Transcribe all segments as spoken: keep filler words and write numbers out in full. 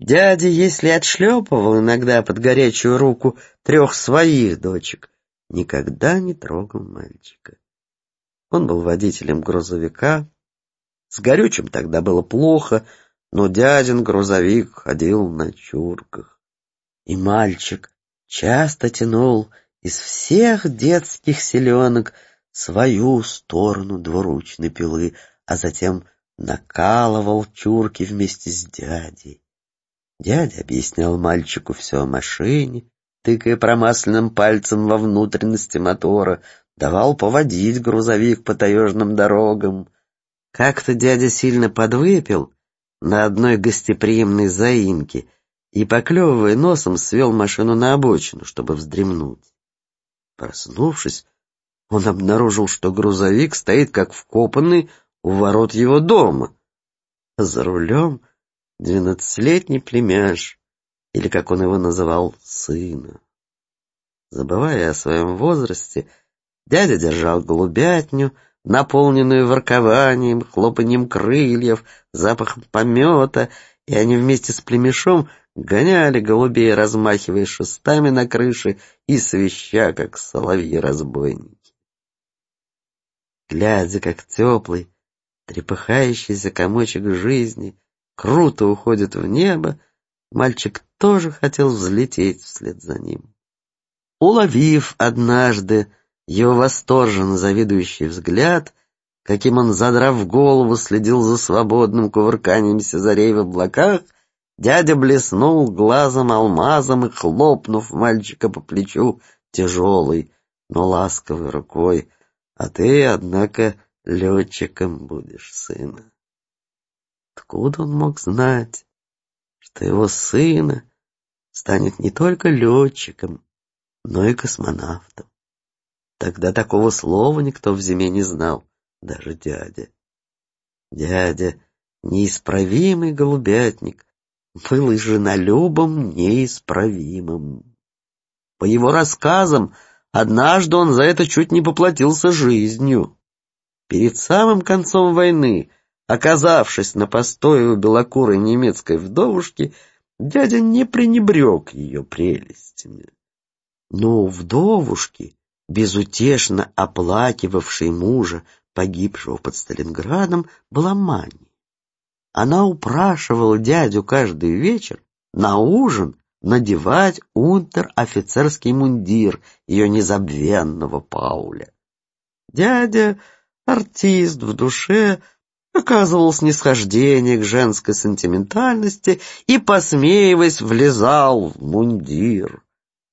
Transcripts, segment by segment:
Дядя, если отшлепывал иногда под горячую руку трех своих дочек, никогда не трогал мальчика. Он был водителем грузовика. С горючим тогда было плохо, но дядин грузовик ходил на чурках. И мальчик часто тянул из всех детских селенок свою сторону двуручной пилы, а затем накалывал чурки вместе с дядей. Дядя объяснял мальчику все о машине, тыкая промасленным пальцем во внутренности мотора, давал поводить грузовик по таежным дорогам. Как-то дядя сильно подвыпил на одной гостеприимной заимке и, поклевывая носом, свел машину на обочину, чтобы вздремнуть. Проснувшись, он обнаружил, что грузовик стоит как вкопанный у ворот его дома. За рулем двенадцатилетний племяш, или, как он его называл, сына. Забывая о своем возрасте, дядя держал голубятню, наполненную воркованием, хлопаньем крыльев, запахом помета, и они вместе с племешом гоняли голубей, размахивая шестами на крыше и свища, как соловьи-разбойники. Глядя, как теплый, трепыхающийся комочек жизни круто уходит в небо, мальчик тоже хотел взлететь вслед за ним. Уловив однажды его восторженно завидующий взгляд, каким он, задрав голову, следил за свободным кувырканием сизарей в облаках, дядя блеснул глазом-алмазом и, хлопнув мальчика по плечу тяжелой, но ласковой рукой: «А ты, однако, летчиком будешь, сына». Откуда он мог знать, что его сына станет не только летчиком, но и космонавтом? Тогда такого слова никто в зиме не знал, даже дядя. Дядя, неисправимый голубятник, был и женолюбом неисправимым. По его рассказам, однажды он за это чуть не поплатился жизнью. Перед самым концом войны, оказавшись на постое у белокурой немецкой вдовушки, дядя не пренебрег ее прелестями. Но у вдовушки, безутешно оплакивавшей мужа, погибшего под Сталинградом, была мания. Она упрашивала дядю каждый вечер на ужин надевать унтер-офицерский мундир ее незабвенного Пауля. Дядя, артист в душе, оказывал снисхождение к женской сентиментальности и, посмеиваясь, влезал в мундир.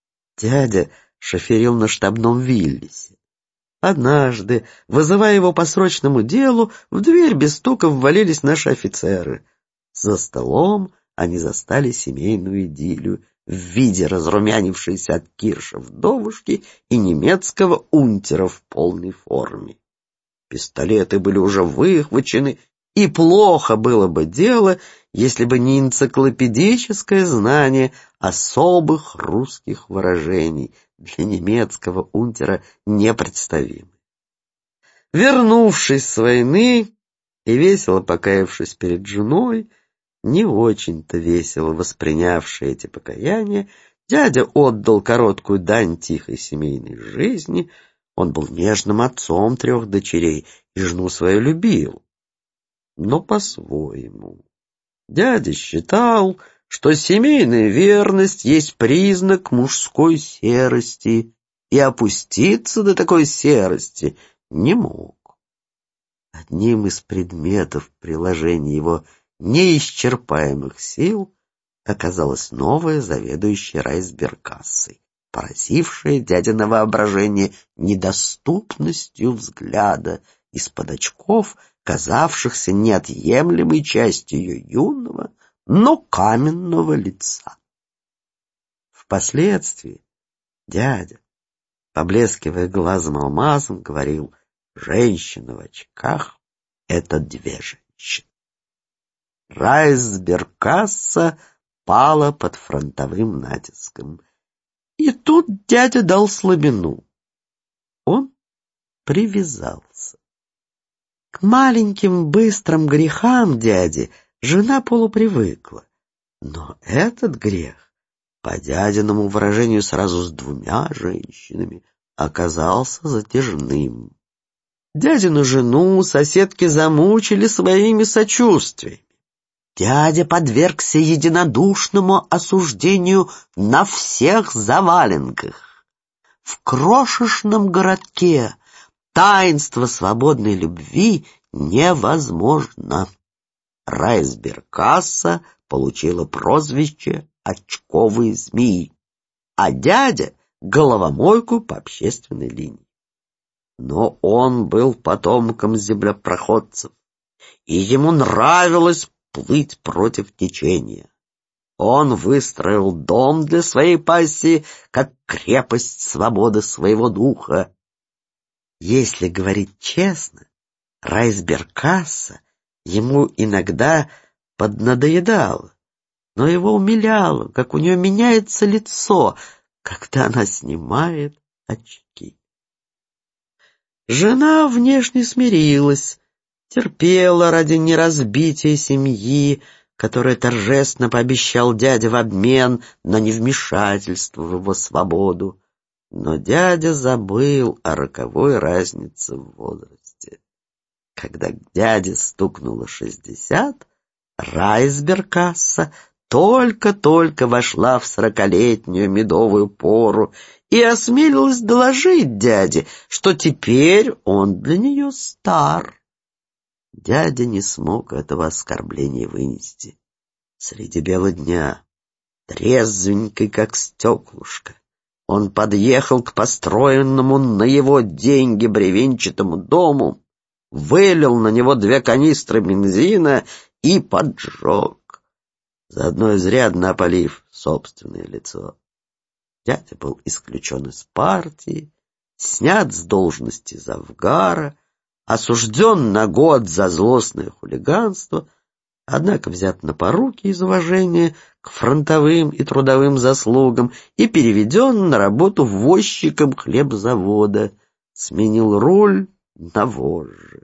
Дядя шоферил на штабном Виллисе. Однажды, вызывая его по срочному делу, в дверь без стука ввалились наши офицеры. За столом они застали семейную идиллию в виде разрумянившейся от кирша вдовушки и немецкого унтера в полной форме. Пистолеты были уже выхвачены, и плохо было бы дело, если бы не энциклопедическое знание особых русских выражений, для немецкого унтера непредставимы. Вернувшись с войны и весело покаявшись перед женой, не очень-то весело воспринявший эти покаяния, дядя отдал короткую дань тихой семейной жизни. Он был нежным отцом трех дочерей и жену свою любил, но по-своему. Дядя считал, что семейная верность есть признак мужской серости, и опуститься до такой серости не мог. Одним из предметов приложения его неисчерпаемых сил оказалась новая заведующая райсберкассой, поразившая дядино воображение недоступностью взгляда из-под очков, казавшихся неотъемлемой частью ее юного, но каменного лица. Впоследствии дядя, поблескивая глазом-алмазом, говорил: «Женщина в очках — это две женщины». Райсберкасса пала под фронтовым натиском. И тут дядя дал слабину. Он привязался. К маленьким быстрым грехам дяди жена полупривыкла. Но этот грех, по дядиному выражению сразу с двумя женщинами, оказался затяжным. Дядину жену соседки замучили своими сочувствиями. Дядя подвергся единодушному осуждению на всех заваленках. В крошечном городке таинство свободной любви невозможно. Райсберкасса получила прозвище «очковые змеи», а дядя — головомойку по общественной линии. Но он был потомком землепроходцев, и ему нравилось плыть против течения. Он выстроил дом для своей пассии, как крепость свободы своего духа. Если говорить честно, Райсберкасса ему иногда поднадоедала, но его умиляло, как у нее меняется лицо, когда она снимает очки. Жена внешне смирилась, терпела ради неразбития семьи, которое торжественно пообещал дядя в обмен на невмешательство в его свободу. Но дядя забыл о роковой разнице в возрасте. Когда дяде стукнуло шестьдесят, Райсберкасса только-только вошла в сорокалетнюю медовую пору и осмелилась доложить дяде, что теперь он для нее стар. Дядя не смог этого оскорбления вынести. Среди бела дня, трезвенький, как стеклышко, он подъехал к построенному на его деньги бревенчатому дому, вылил на него две канистры бензина и поджег, заодно изрядно опалив собственное лицо. Дядя был исключен из партии, снят с должности завгара, осужден на год за злостное хулиганство, однако взят на поруки из уважения к фронтовым и трудовым заслугам и переведен на работу возчиком хлебзавода, сменил руль на вожжи.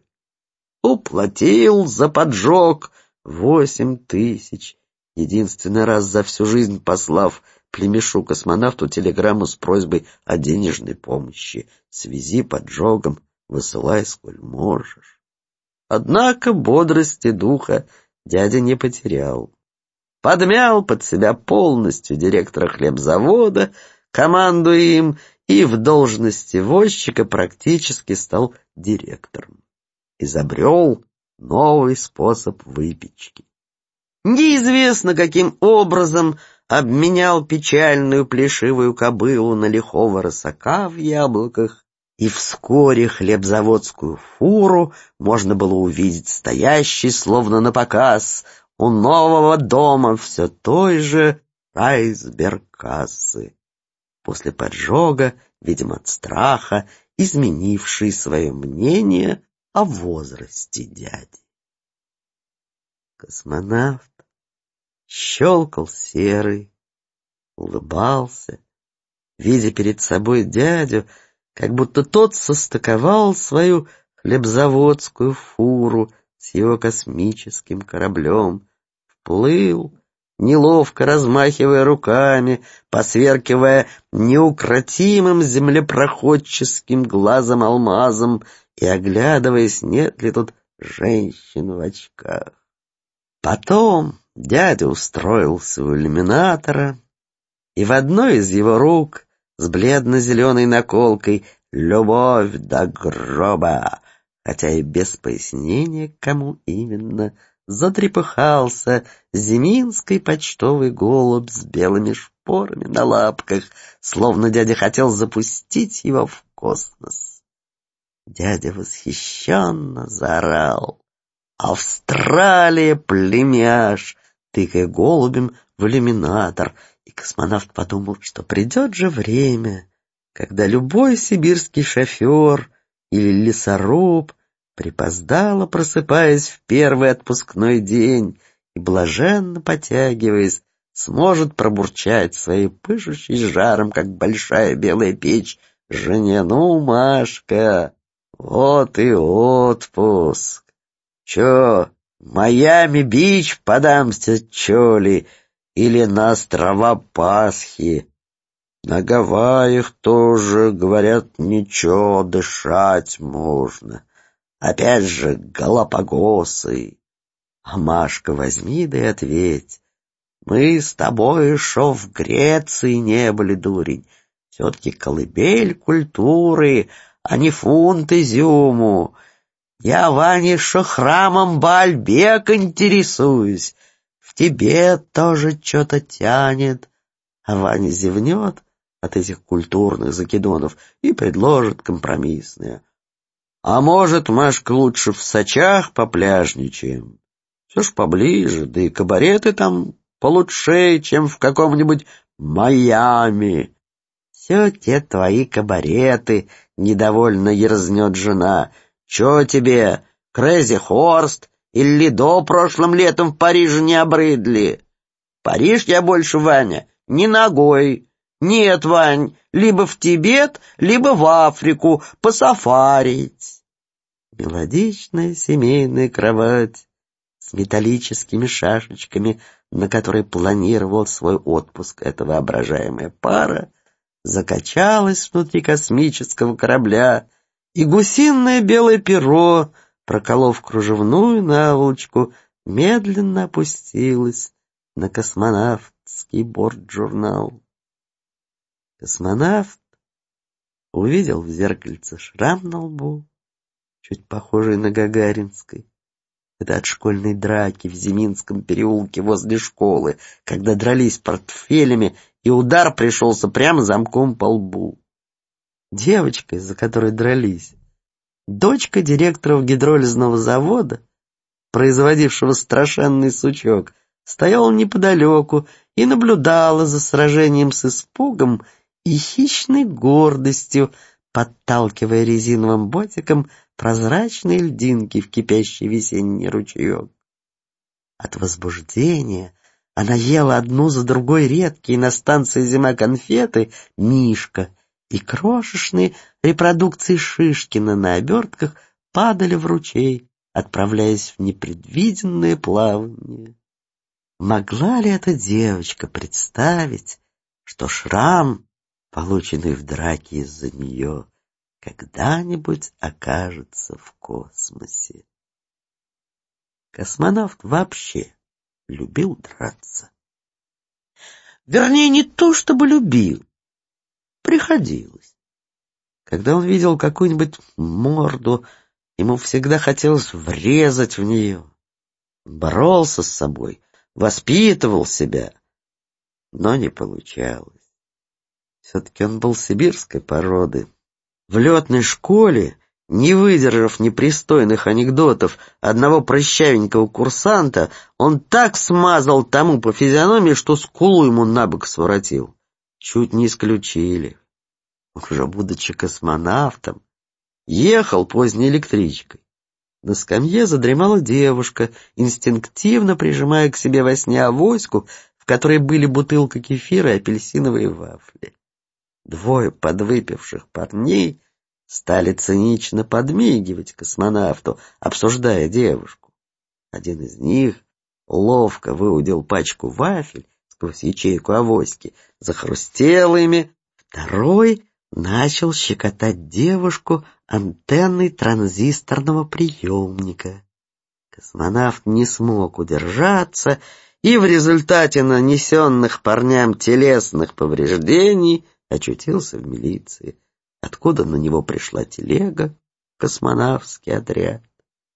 Уплатил за поджог восемь тысяч, единственный раз за всю жизнь послав племешу-космонавту телеграмму с просьбой о денежной помощи. Связи поджогом, высылай сколь можешь. Однако бодрости духа дядя не потерял. Подмял под себя полностью директора хлебзавода, командуя им, и в должности возчика практически стал директором. Изобрел новый способ выпечки. Неизвестно, каким образом обменял печальную плешивую кобылу на лихого рысака в яблоках, и вскоре хлебзаводскую фуру можно было увидеть стоящей, словно на показ, у нового дома все той же Райсберкассы. После поджога, видимо от страха, изменивший свое мнение о возрасте дяди. Космонавт щелкал серый, улыбался, видя перед собой дядю, как будто тот состыковал свою хлебзаводскую фуру с его космическим кораблем, вплыл, неловко размахивая руками, посверкивая неукротимым землепроходческим глазом-алмазом и оглядываясь, нет ли тут женщин в очках. Потом дядя устроился у иллюминатора, и в одной из его рук с бледно-зеленой наколкой «Любовь до гроба», хотя и без пояснения, кому именно, затрепыхался зиминский почтовый голубь с белыми шпорами на лапках, словно дядя хотел запустить его в космос. Дядя восхищенно заорал: «Австралия, племяш!», тыкая голубем в иллюминатор, и космонавт подумал, что придет же время, когда любой сибирский шофер или лесоруб, припоздало просыпаясь в первый отпускной день и блаженно потягиваясь, сможет пробурчать своей пышущей жаром, как большая белая печь, жене: «Ну, Машка, вот и отпуск. Чё, Майами-Бич подамся, чё ли? или на острова Пасхи. На Гавайях тоже, говорят, ничего, дышать можно. Опять же, Галапагосы. А Машка возьми да и ответь. Мы с тобой еще в Греции не были, дурень. Все-таки колыбель культуры, а не фунт изюму. Я, Ваня, еще храмом Баальбек интересуюсь. В Тибет тоже что-то тянет. А Ваня зевнет от этих культурных закидонов и предложит компромиссное. А может, Машка, лучше в Сочах попляжничаем? Все ж поближе, да и кабареты там получше, чем в каком-нибудь Майами. Все те твои кабареты, недовольно ерзнет жена. Че тебе, Крэзи Хорст или Лидо прошлым летом в Париже не обрыдли? Париж я больше, Ваня, не ногой. Нет, Вань, либо в Тибет, либо в Африку посафарить. Мелодичная семейная кровать с металлическими шашечками, на которой планировал свой отпуск эта воображаемая пара, закачалась внутри космического корабля, и гусиное белое перо, проколов кружевную наволочку, медленно опустилось на космонавтский бортжурнал. Космонавт увидел в зеркальце шрам на лбу, чуть похожий на гагаринский. Это от школьной драки в Зиминском переулке возле школы, когда дрались портфелями, и удар пришелся прямо замком по лбу. Девочка, из-за которой дрались, дочка директора гидролизного завода, производившего страшенный сучок, стояла неподалеку и наблюдала за сражением с испугом и хищной гордостью, подталкивая резиновым ботиком прозрачные льдинки в кипящий весенний ручеек. От возбуждения она ела одну за другой редкие на станции «Зима» конфеты «Мишка», и крошечные репродукции Шишкина на обертках падали в ручей, отправляясь в непредвиденное плавание. Могла ли эта девочка представить, что шрам, полученный в драке из-за нее, когда-нибудь окажется в космосе? Космонавт вообще любил драться. Вернее, не то чтобы любил, приходилось. Когда он видел какую-нибудь морду, ему всегда хотелось врезать в нее. Боролся с собой, воспитывал себя, но не получалось. Все-таки он был сибирской породы. В летной школе, не выдержав непристойных анекдотов одного прыщавенького курсанта, он так смазал тому по физиономии, что скулу ему на бок своротил. Чуть не исключили. Уже будучи космонавтом, ехал поздней электричкой. На скамье задремала девушка, инстинктивно прижимая к себе во сне авоську, в которой были бутылка кефира и апельсиновые вафли. Двое подвыпивших парней стали цинично подмигивать космонавту, обсуждая девушку. Один из них ловко выудил пачку вафель сквозь ячейку авоськи, захрустел ими, второй начал щекотать девушку антенной транзисторного приемника. Космонавт не смог удержаться и в результате нанесенных парням телесных повреждений очутился в милиции, откуда на него пришла телега, космонавтский отряд.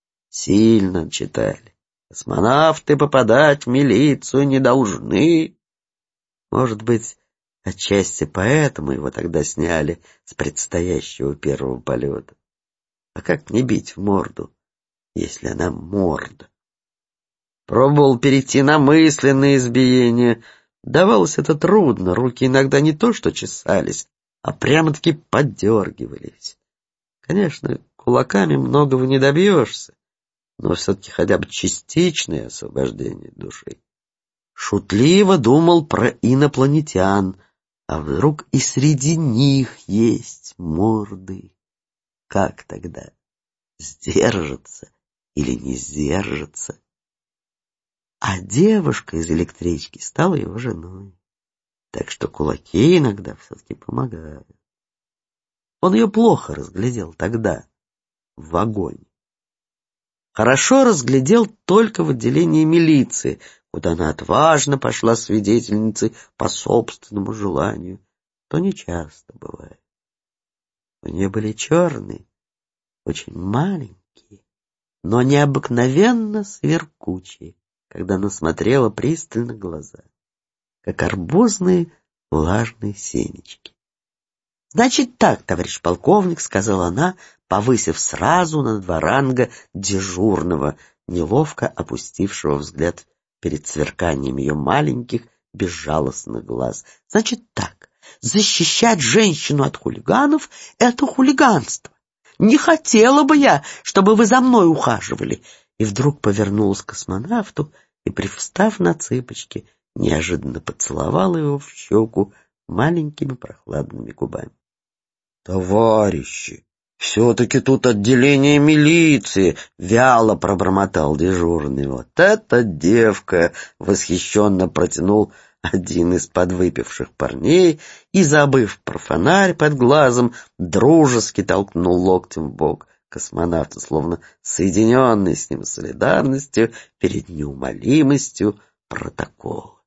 Сильно читали. Космонавты попадать в милицию не должны. Может быть, отчасти поэтому его тогда сняли с предстоящего первого полета. А как не бить в морду, если она морда? Пробовал перейти на мысленные избиения. Давалось это трудно, руки иногда не то что чесались, а прямо-таки поддергивались. Конечно, кулаками многого не добьешься, но все-таки хотя бы частичное освобождение души. Шутливо думал про инопланетян, а вдруг и среди них есть морды? Как тогда? Сдержаться или не сдержаться? а девушка из электрички стала его женой. Так что кулаки иногда все-таки помогают. Он ее плохо разглядел тогда, в вагоне. Хорошо разглядел только в отделении милиции, куда она отважно пошла свидетельницей по собственному желанию, то нечасто бывает. У нее были черные, очень маленькие, но необыкновенно сверкучие, когда она смотрела пристально глаза, как арбузные влажные семечки. «Значит так, товарищ полковник», — сказала она, повысив сразу на два ранга дежурного, неловко опустившего взгляд перед сверканием ее маленьких безжалостных глаз. «Значит так, защищать женщину от хулиганов — это хулиганство. Не хотела бы я, чтобы вы за мной ухаживали». И вдруг повернулась к космонавту и, привстав на цыпочки, неожиданно поцеловала его в щеку маленькими прохладными губами. «Товарищи, все-таки тут отделение милиции!» — вяло пробормотал дежурный. «Вот эта девка!» — восхищенно протянул один из подвыпивших парней и, забыв про фонарь под глазом, дружески толкнул локтем в бок космонавта, словно соединенный с ним солидарностью перед неумолимостью протокола.